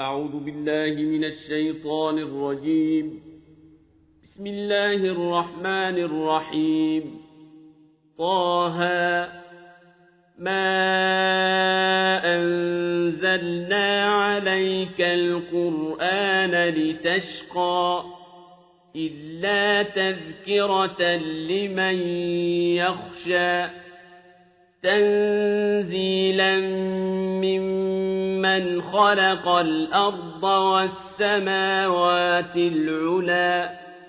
أعوذ بالله من الشيطان الرجيم. بسم الله الرحمن الرحيم. طه ما أنزلنا عليك القرآن لتشقى إلا تذكرة لمن يخشى تنزيلا ممن خلق الأرض والسماوات العلى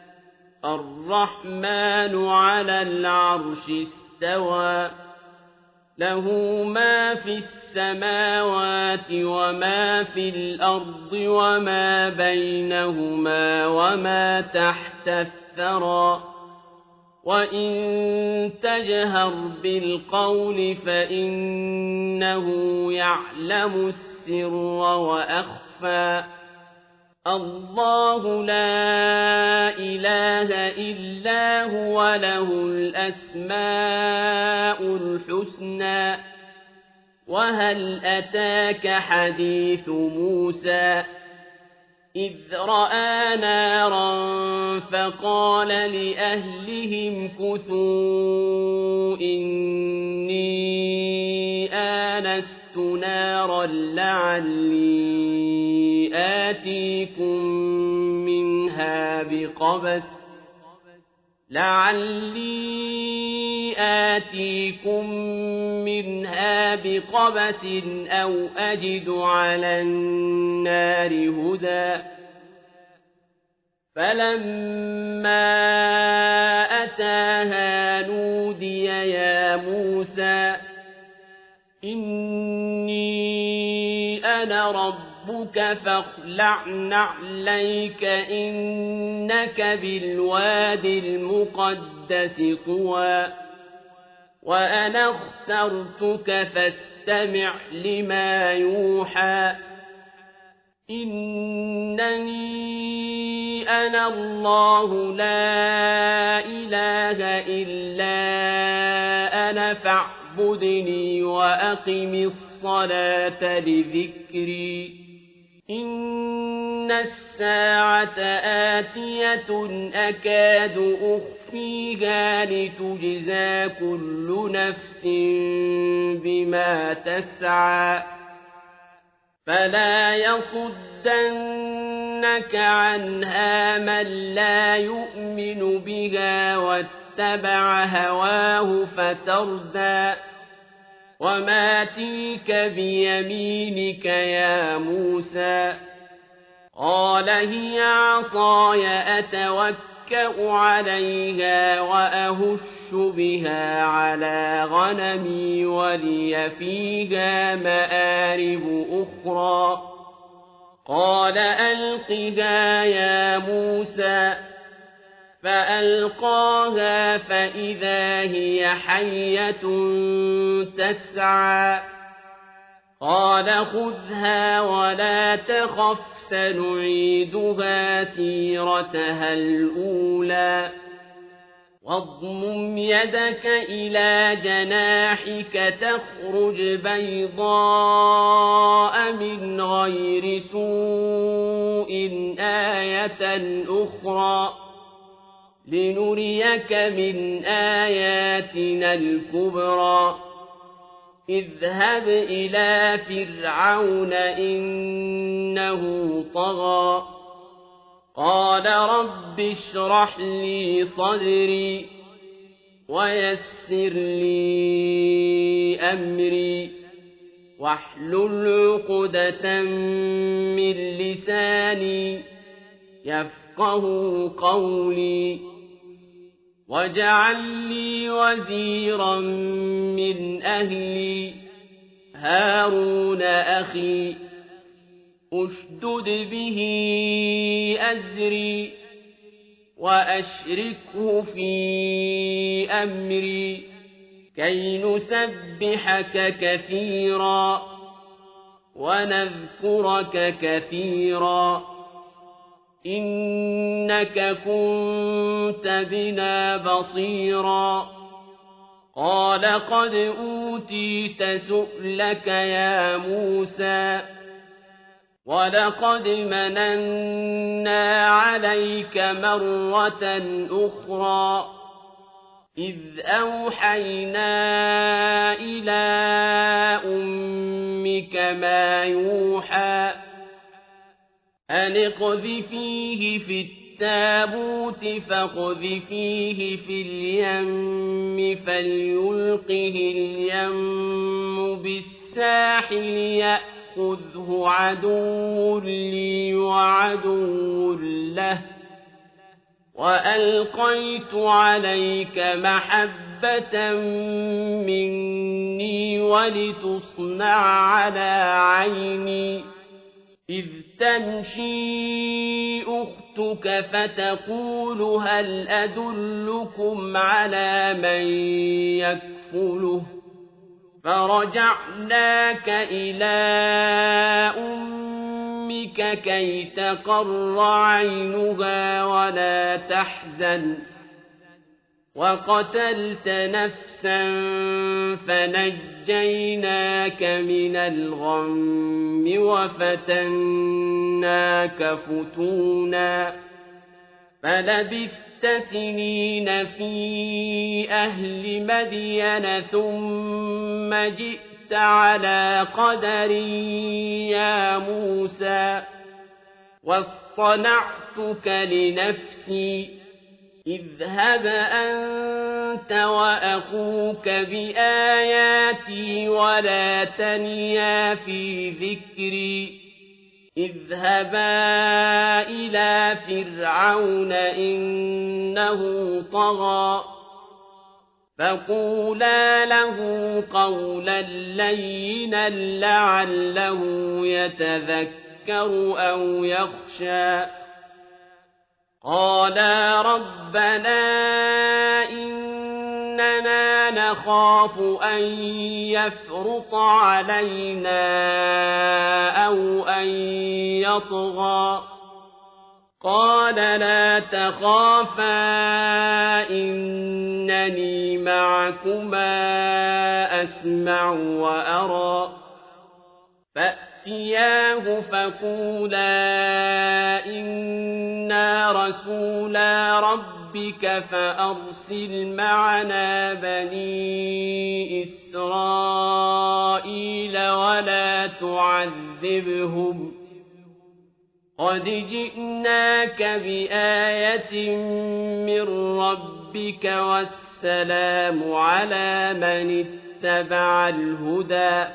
الرحمن على العرش استوى له ما في السماوات وما في الأرض وما بينهما وما تحت الثرى وإن تجهر بالقول فإنه يعلم السر وأخفى الله لا إله إلا هو له الأسماء الحسنى وهل أتاك حديث موسى إذ رأى نارا فقال لأهلهم كثوا إني آنست نارا لعلي آتيكم منها بقبس أو أجد على النار هدى فلما أتاها نودي يا موسى إني أنا ربك فاخلع نعليك إنك بالواد المقدس طوى وأنا اخترتك فاستمع لما يوحى إنني أنا الله لا إله إلا أنا فاعبدني وأقم الصلاة لذكري إن الساعة آتية أكاد أخفيها لتجزى كل نفس بما تسعى فلا يصدنك عنها من لا يؤمن بها واتبع هواه فتردى وما تلك بيمينك يا موسى قال هي عصاي أتوكأ عليها وأهش بها على غنمي ولي فيها مآرب أخرى قال ألقها يا موسى فألقاها فإذا هي حية تسعى قال خذها ولا تخف سنعيدها سيرتها الأولى واضمم يدك إلى جناحك تخرج بيضاء من غير سوء آية أخرى لنريك من آياتنا الكبرى اذهب إلى فرعون إنه طغى قال رب اشرح لي صدري ويسر لي أمري واحلل عقدة من لساني يفقه قولي واجعل لي وزيرا من أهلي هارون أخي أشدد به أزري وأشركه في أمري كي نسبحك كثيرا ونذكرك كثيرا إنك كنت بنا بصيرا قال قد أوتيت سؤلك يا موسى وَلَقَدْ مَنَنَّا عَلَيْكَ مَرَّةً أُخْرَىٰ إِذْ أَوْحَيْنَا إِلَىٰ أُمِّكَ مَا يُوحَىٰ أَنِ اقْذِفِيهِ فِي التَّابُوتِ فَاقْذِفِيهِ في الْيَمِّ فَلْيُلْقِهِ الْيَمُّ بِالسَّاحِلِ يَأْخُذْهُ عَدُوٌّ لِّي وَعَدُوٌّ لَّهُ وَأَلْقَيْتُ عَلَيْكَ مَحَبَّةً مِّنِّي وَلِتُصْنَعَ عَلَىٰ عَيْنِي إِذْ تَمْشِي أُخْتُكَ فَتَقُولُ هَلْ أَدُلُّكُمْ عَلَىٰ مَن يَكْفُلُهُ فَرَجَعْنَاكَ إِلَىٰ أُمِّكَ كَيْ تَقَرَّ عَيْنُهَا وَلَا تَحْزَنَ وَقَتَلْتَ نَفْسًا فَنَجَّيْنَاكَ مِنَ الْغَمِّ وَفَتَنَّاكَ فُتُونًا فَلَبِثْتَ سِنِينَ فِي أَهْلِ مَدْيَنَ ثُمَّ جِئْتَ عَلَىٰ قَدَرٍ يَا مُوسَىٰ وَاصْطَنَعْتُكَ لِنَفْسِي اذْهَبْ أَنتَ وَأَخُوكَ بِآيَاتِي وَلَا تَنِيَا فِي ذِكْرِي اذْهَبَا إِلَىٰ فِرْعَوْنَ إِنَّهُ طَغَىٰ فَقُولَا لَهُ قَوْلًا لَّيِّنًا لَّعَلَّهُ يَتَذَكَّرُ أَوْ يَخْشَىٰ قَالَا رَبَّنَا إِنَّنَا نَخَافُ أَن يَفْرُطَ عَلَيْنَا أَوْ أَن يَطْغَىٰ قَالَ لَا تَخَافَا إِنَّنِي مَعَكُمَا أَسْمَعُ وَأَرَىٰ فَأْتِيَاهُ فَقُولَا إِنَّا رَسُولَا رَبِّكَ فَأَرْسِلْ مَعَنَا بَنِي إِسْرَائِيلَ وَلَا تُعَذِّبْهُمْ قَدْ جِئْنَاكَ بِآيَةٍ مِّن رَّبِّكَ وَالسَّلَامُ عَلَىٰ مَنِ اتَّبَعَ الْهُدَىٰ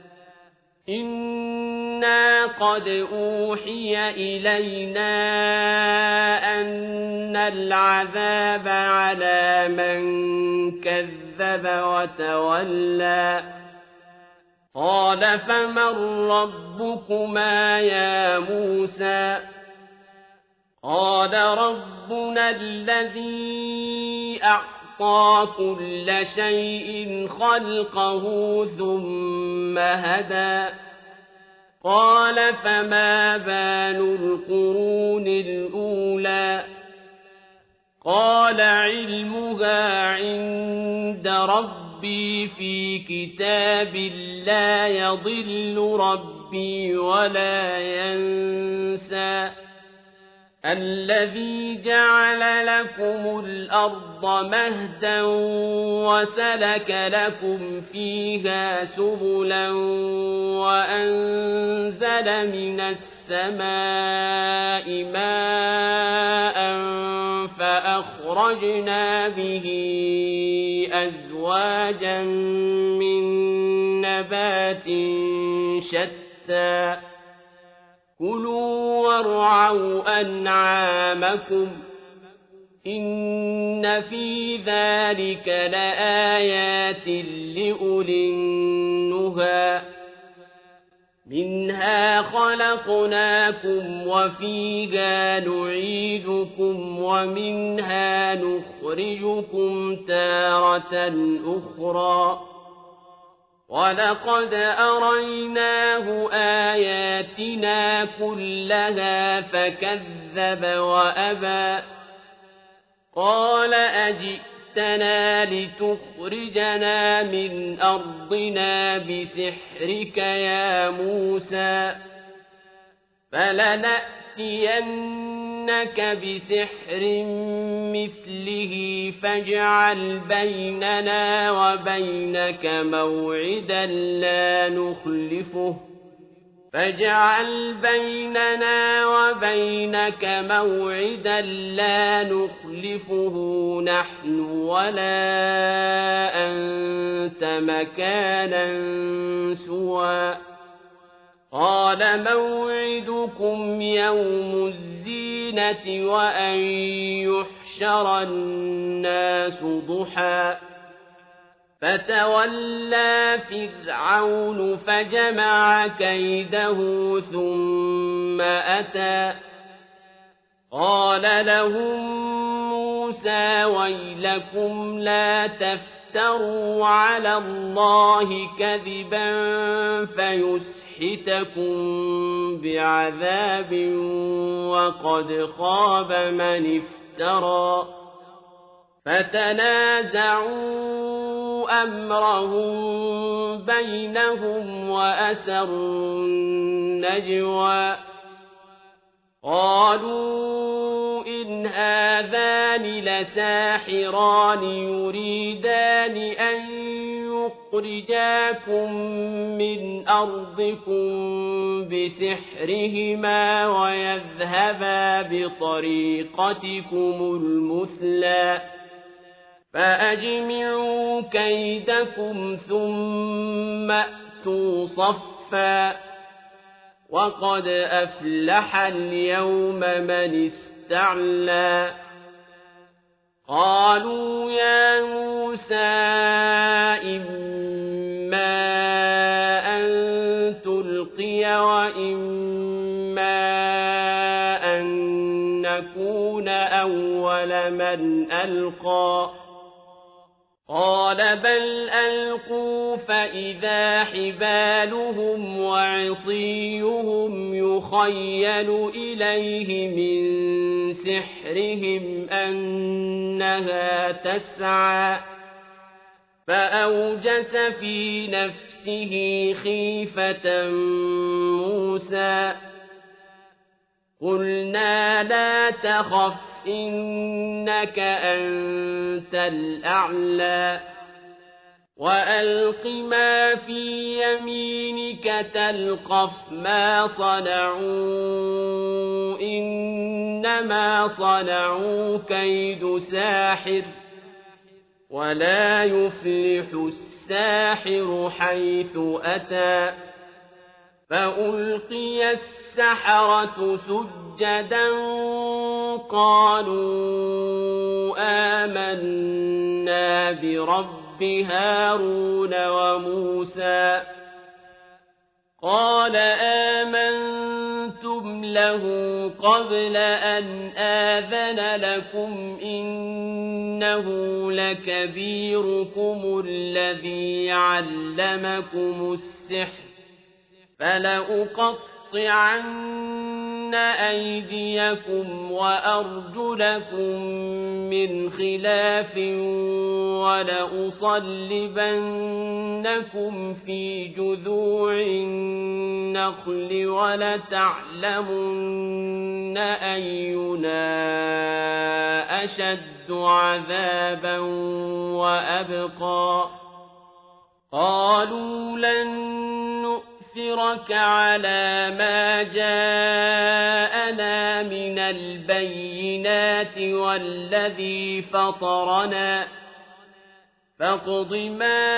إِنَّا قَدْ أُوحِيَ إِلَيْنَا أَنَّ الْعَذَابَ عَلَىٰ مَن كَذَّبَ وَتَوَلَّىٰ قَالَ فَمَن رَّبُّكُمَا يَا مُوسَىٰ قَالَ رَبُّنَا الَّذِي أَعْطَىٰ كُلَّ شَيْءٍ خَلْقَهُ ثُمَّ هَدَىٰ قَالَ فَمَا بَالُ الْقُرُونِ الْأُولَىٰ قَالَ عِلْمُهَا عِندَ رَبِّي فِي كِتَابٍ لَّا يَضِلُّ رَبِّي وَلَا يَنسَى الَّذِي جَعَلَ لَكُمُ الْأَرْضَ مَهْدًا وَسَلَكَ لَكُمْ فِيهَا سُبُلًا وَأَنزَلَ مِنَ السَّمَاءِ مَاءً فَأَخْرَجْنَا بِهِ أَزْوَاجًا مِّن نَّبَاتٍ شَتَّىٰ كُلُوا وَارْعَوْا أَنْعَامَكُمْ إِنَّ فِي ذَٰلِكَ لَآيَاتٍ لِّأُولِي النُّهَىٰ مِنْهَا خَلَقْنَاكُمْ وَفِيهَا نُعِيدُكُمْ وَمِنْهَا نُخْرِجُكُمْ تَارَةً أُخْرَىٰ وَلَقَدْ أَرَيْنَاهُ آيَاتِنَا كُلَّهَا فَكَذَّبَ وَأَبَىٰ قَالَ أَجِئْتَنَا لِتُخْرِجَنَا مِنْ أَرْضِنَا بِسِحْرِكَ يَا مُوسَىٰ فلنأتينك بسحر مثله فاجعل بيننا وبينك موعدا لا نخلفه نحن ولا أنت مكانا سوى قال موعدكم يوم الزينة وأن يحشر الناس ضحى فتولى فرعون فجمع كيده ثم أتى قال لهم موسى ويلكم لا تفتروا على الله كذبا فيسحتكم بعذاب وقد خاب من افترى فتنازعوا أمرهم بينهم وأسروا النجوى قالوا إن هذان لساحران يريدان أن يخرجاكم من أرضكم بسحرهما ويذهبا بطريقتكم المثلى فأجمعوا كيدكم ثم أتوا صفا وقد أفلح اليوم من استعلى قالوا يا موسى إما أن تلقي وإما أن نكون أول من ألقى قال بل ألقوا فإذا حبالهم وعصيهم يخيل إليه من سحرهم أنها تسعى فأوجس في نفسه خيفة موسى قلنا لا تخف إنك أنت الأعلى وألق ما في يمينك تلقف ما صنعوا إنما صنعوا كيد ساحر ولا يفلح الساحر حيث أتى فألقي السحرة سجدا قالوا آمنا برب هارون وموسى قال آمنتم له قبل أن آذن لكم إنه لكبيركم الذي علمكم السحر فلأقطعن أيديكم وأرجلكم من خلاف ولأصلبنكم في جذوع النخل ولتعلمن أينا أشد عذابا وأبقى قالوا لن نؤثرك على ما جاءنا من البينات والذي فطرنا فاقض ما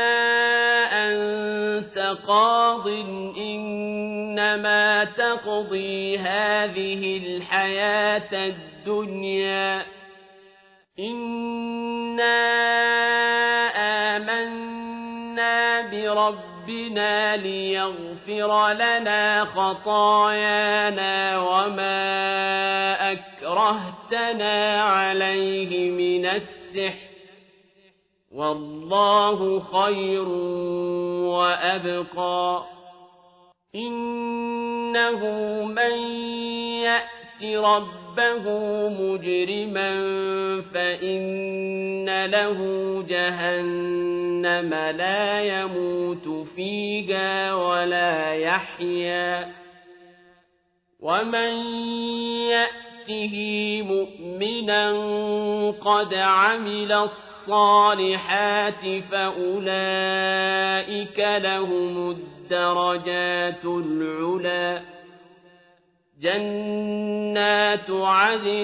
أنت قاض إنما تقضي هذه الحياة الدنيا إنا آمنا بربنا ليغفر لنا خطايانا وما أكرهتنا عليه من السحر والله خير وأبقى إنه من يأت ربه مجرما فإن له جهنم لا يموت فيها ولا يحيا ومن يأته مؤمنا قد عمل الصالحات فأولئك لهم الدرجات العلى جنات عدن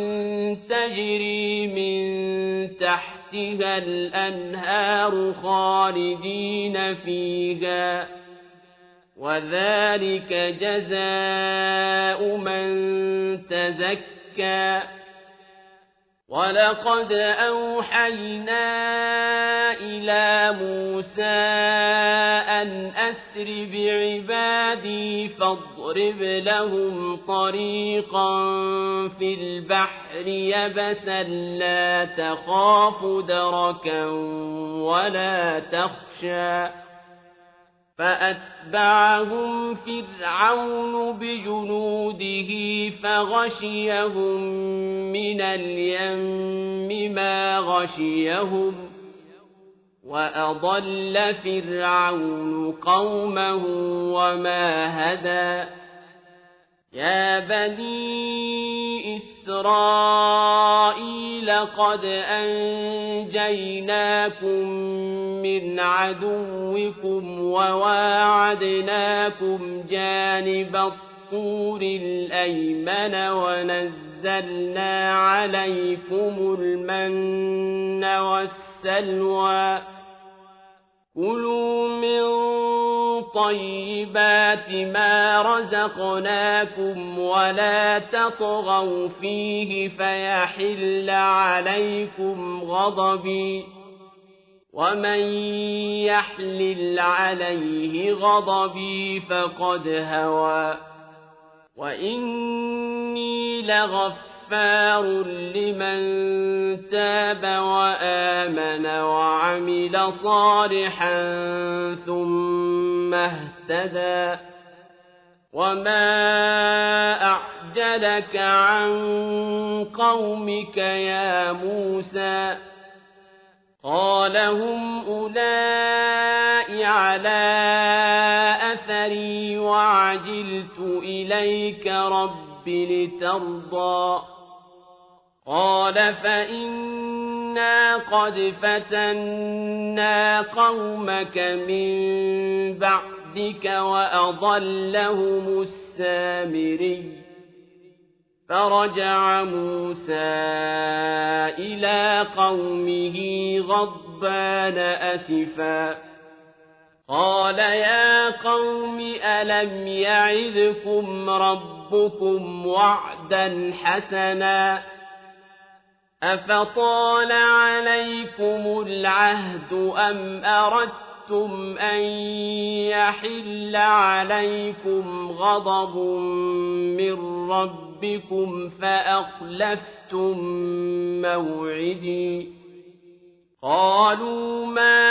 تجري من تحتها الأنهار خالدين فيها وذلك جزاء من تزكى ولقد أوحينا إلى موسى أن أسر بعبادي فاضرب لهم طريقا في البحر يبسا لا تخاف دركا ولا تخشى فأتبعهم فرعون بجنوده فغشيهم من اليم ما غشيهم وأضل فرعون قومه وما هدى يا بني إسرائيل قد أنجيناكم من عدوكم وواعدناكم جانب الطور الأيمن ونزلنا عليكم المن والسلوى كلوا من طيبات ما رزقناكم ولا تطغوا فيه فيحل عليكم غضبي ومن يحلل عليه غضبي فقد هوى وإني لغفار لمن تاب وآمن وعمل صالحا ثم اهتدى وما أعجلك عن قومك يا موسى قال هم أولئك على أثري وعجلت إليك رب لترضى قال فإنا قد فتنا قومك من بعدك وأضلهم السامري فرجع موسى إلى قومه غضبان أسفا قال يا قوم ألم يعظكم ربكم وعدا حسنا أفطال عليكم العهد أم أردتم أن يحل عليكم غضب من ربكم فأخلفتم موعدي قالوا ما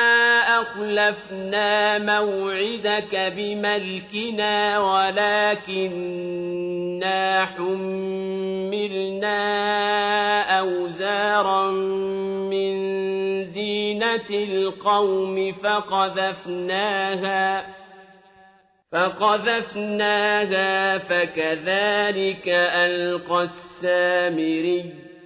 أخلفنا موعدك بملكنا ولكننا حملنا أوزارا من زينة القوم فقذفناها فكذلك ألقى السامري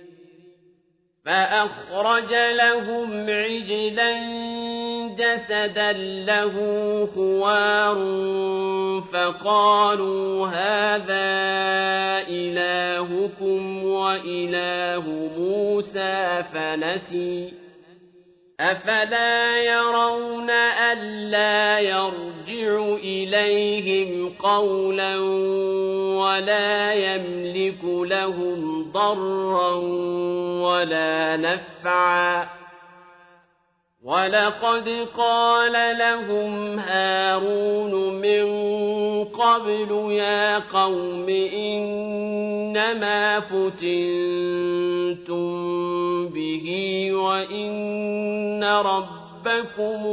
فأخرج لهم عجلا جسدا له خوار فقالوا هذا إلهكم وإله موسى فنسي أفلا يرون ألا يرجع إليهم قولا ولا يملك لهم ضرا ولا نفعا ولقد قال لهم هارون من قبل يا قوم إنما فتنتم به وإن ربكم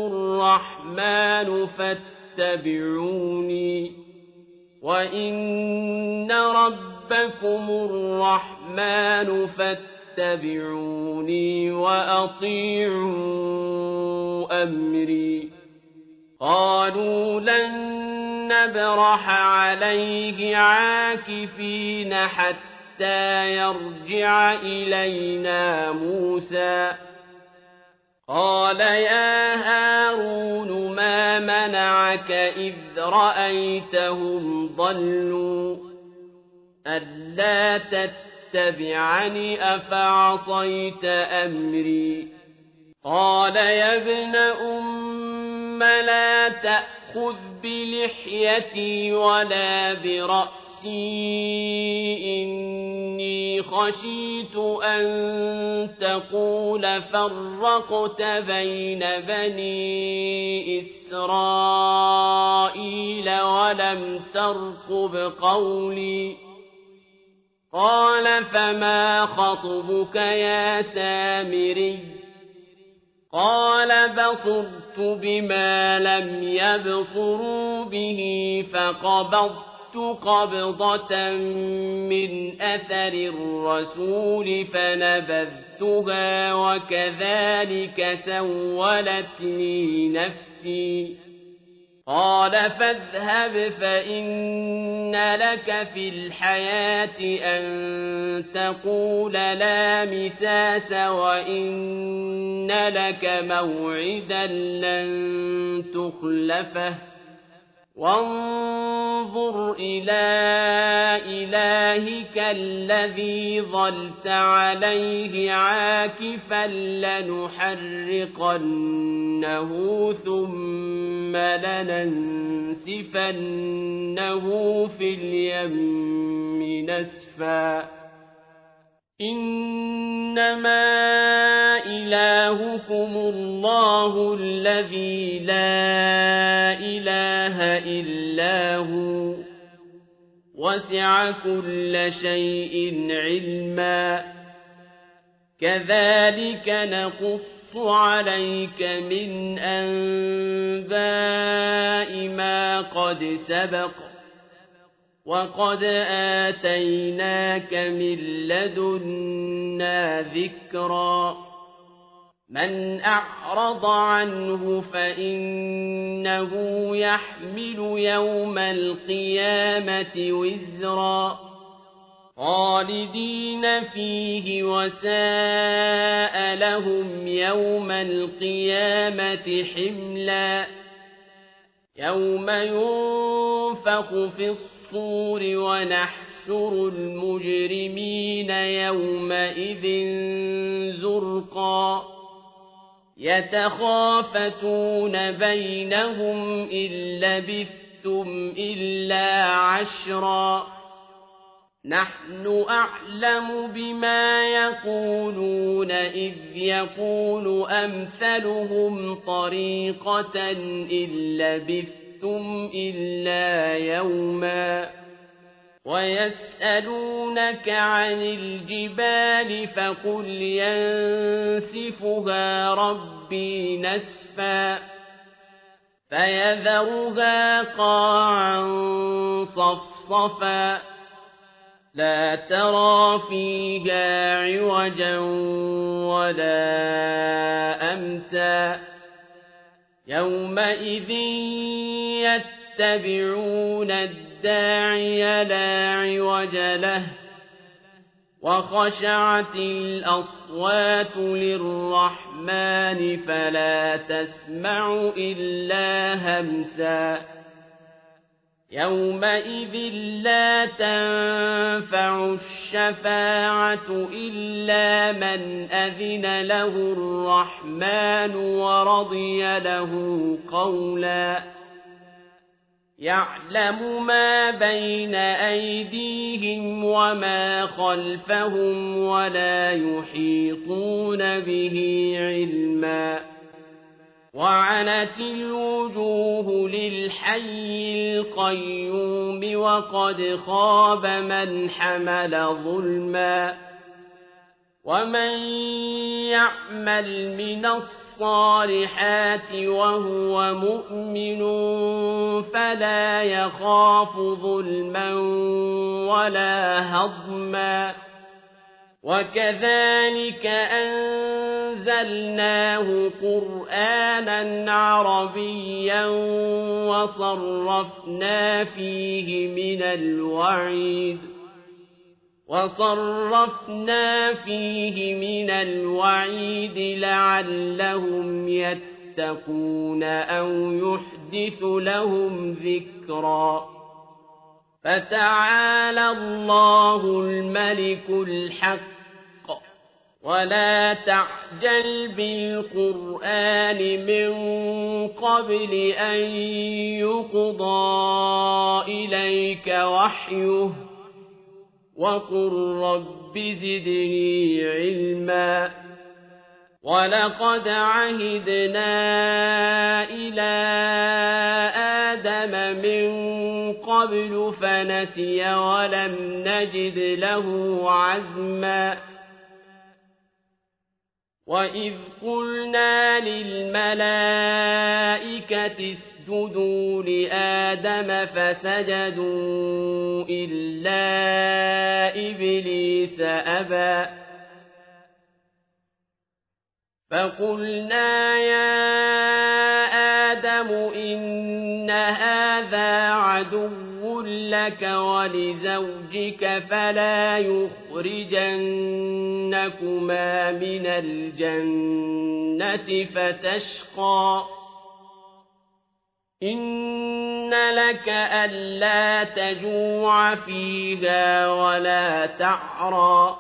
الرحمن فاتبعوني وأطيعوا أمري قالوا لن نبرح عليه عاكفين حتى يرجع إلينا موسى قال يا هارون ما منعك إذ رأيتهم ضلوا ألا تتبعني أفعصيت أمري قال يا ابن أم لا تأخذ بلحيتي ولا برأسي إني خشيت أن تقول فرقت بين بني إسرائيل ولم ترقب قولي قال فما خطبك يا سامري قال بصرت بما لم يبصروا به فقبضت قبضة من أثر الرسول فنبذتها وكذلك سولت لي نفسي قال فاذهب فإن لك في الحياة أن تقول لا مساس وإن لك موعدا لن تخلفه وانظر إلى إلهك الذي ظلت عليه عاكفا لنحرقنه ثم لننسفنه في اليم نسفا إنما إلهكم الله الذي لا إله إلا هو وسع كل شيء علما كذلك نقص عليك من أنباء ما قد سبق وقد آتيناك من لدنا ذكرا من أعرض عنه فإنه يحمل يوم القيامة وزرا خالدين فيه وساء لهم يوم القيامة حملا يوم ينفخ في الصور ونحشر المجرمين يومئذ زرقا يتخافتون بينهم إن لبثتم إلا عشرا نحن أعلم بما يقولون إذ يقول أمثلهم طريقة إن لبثتم إلا يوما ويسألونك عن الجبال فقل ينسفها ربي نسفا فيذرها قاعا صفصفا لا ترى فيها عوجا ولا أمتا يومئذ يتبعون الداعي لا عوج له وخشعت الأصوات للرحمن فلا تسمع إلا همسا يومئذ لا تنفع الشفاعة إلا من أذن له الرحمن ورضي له قولا يعلم ما بين أيديهم وما خلفهم ولا يحيطون به علما وعنت الوجوه للحي القيوم وقد خاب من حمل ظلما ومن يعمل من الصالحات وهو مؤمن فلا يخاف ظلما ولا هضما وكذلك أنزلناه قرآنا عربيا وصرفنا فيه من الوعيد لعلهم يتقون أو يحدث لهم ذكرا فتعالى الله الملك الحق ولا تعجل بالقرآن من قبل أن يقضى إليك وحيه وقل رب زدني علما ولقد عهدنا إلى آدم من قبل فنسي ولم نجد له عزما وإذ قلنا للملائكة اسجدوا لآدم فسجدوا إلا إبليس أبى فقلنا يا آدم إن هذا عدو لك ولزوجك فلا يخرجنكما من الجنة فتشقى إن لك ألا تجوع فيها ولا تعرى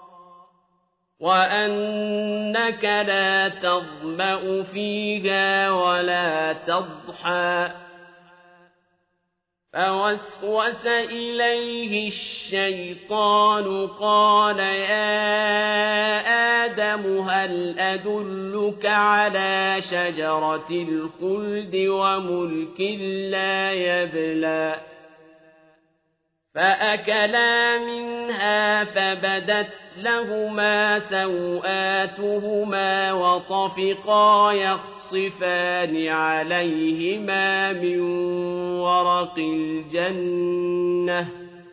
وأنك لا تظمأ فيها ولا تضحى فوسوس إليه الشيطان قال يا آدم هل أدلك على شجرة الخلد وملك لا يبلى فأكلا منها فبدت لهما سوآتهما وطفقا يخصفان عليهما من ورق الجنة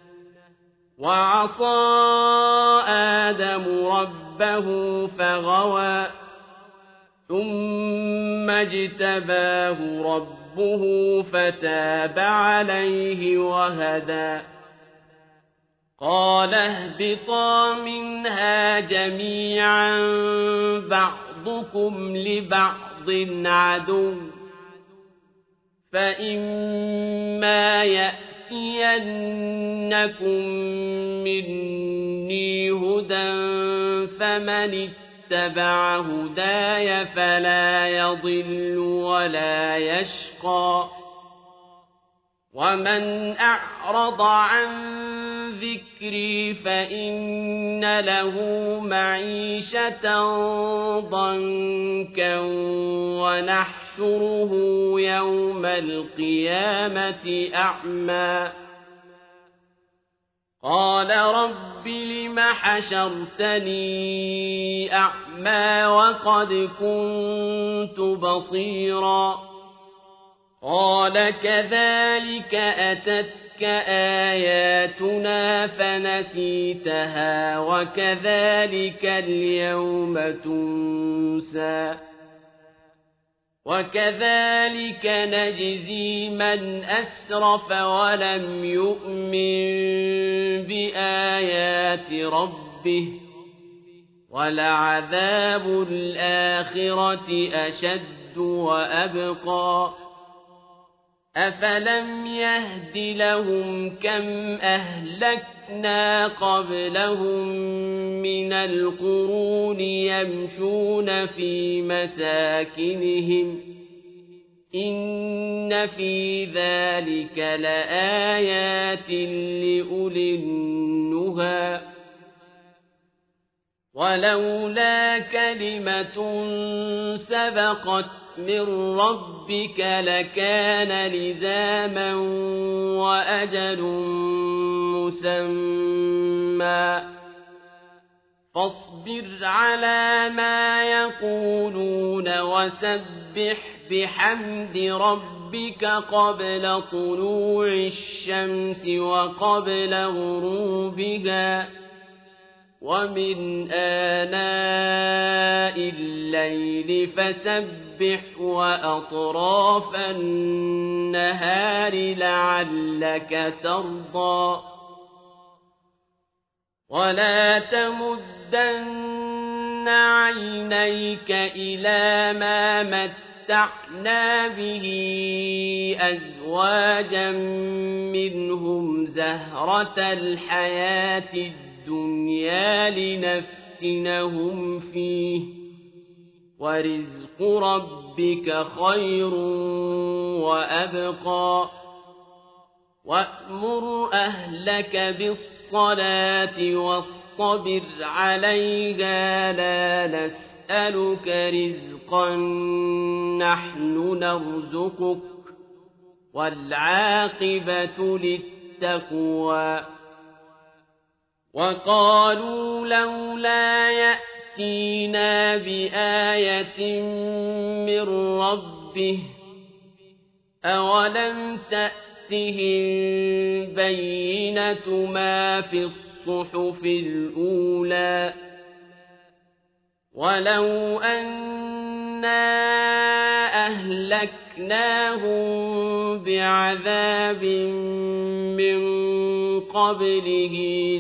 وعصى آدم ربه فغوى ثم اجتباه ربه فتاب عليه وهدى قال اهبطا منها جميعا بعضكم لبعض عدو فإما يأتينكم مني هدى فمن اتبع هداي فلا يضل ولا يشقى ومن أعرض عن ذكري فإن له معيشة ضنكا ونحشره يوم القيامة أعمى قال رب لم حشرتني أعمى وقد كنت بصيرا قال كذلك أتتك آياتنا فنسيتها وكذلك اليوم تنسى وكذلك نجزي من أسرف ولم يؤمن بآيات ربه ولعذاب الآخرة أشد وأبقى أفلم يهد لهم كم أهلكنا قبلهم من القرون يمشون في مساكنهم إن في ذلك لآيات لأولي النهى ولولا كلمة سبقت من ربك لكان لزاما وأجل مسمى فاصبر على ما يقولون وسبح بحمد ربك قبل طلوع الشمس وقبل غروبها ومن آناء الليل فسبح وأطراف النهار لعلك ترضى ولا تمدن عينيك إلى ما متعنا به أزواجا منهم زهرة الحياة الدنيا لنفتنهم فيه ورزق ربك خير وأبقى وأمر أهلك بالصلاة واصطبر عليها لا نسألك رزقا نحن نرزقك والعاقبة للتقوى وقالوا لولا يأتينا بآية من ربه أولم تأتهم بينة ما في الصحف الأولى ولو أنا أهلكناهم بعذاب من قبله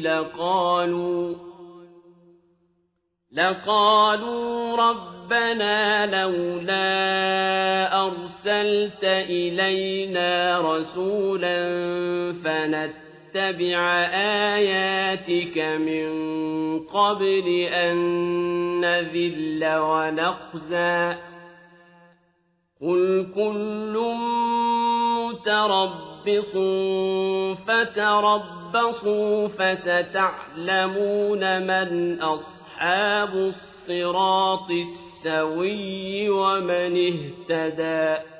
لقالوا ربنا لولا أرسلت إلينا رسولا فنتبع آياتك من قبل أن نذل ونخزى قل كل متربص فتربصوا فستعلمون من أصحاب الصراط السوي ومن اهتدى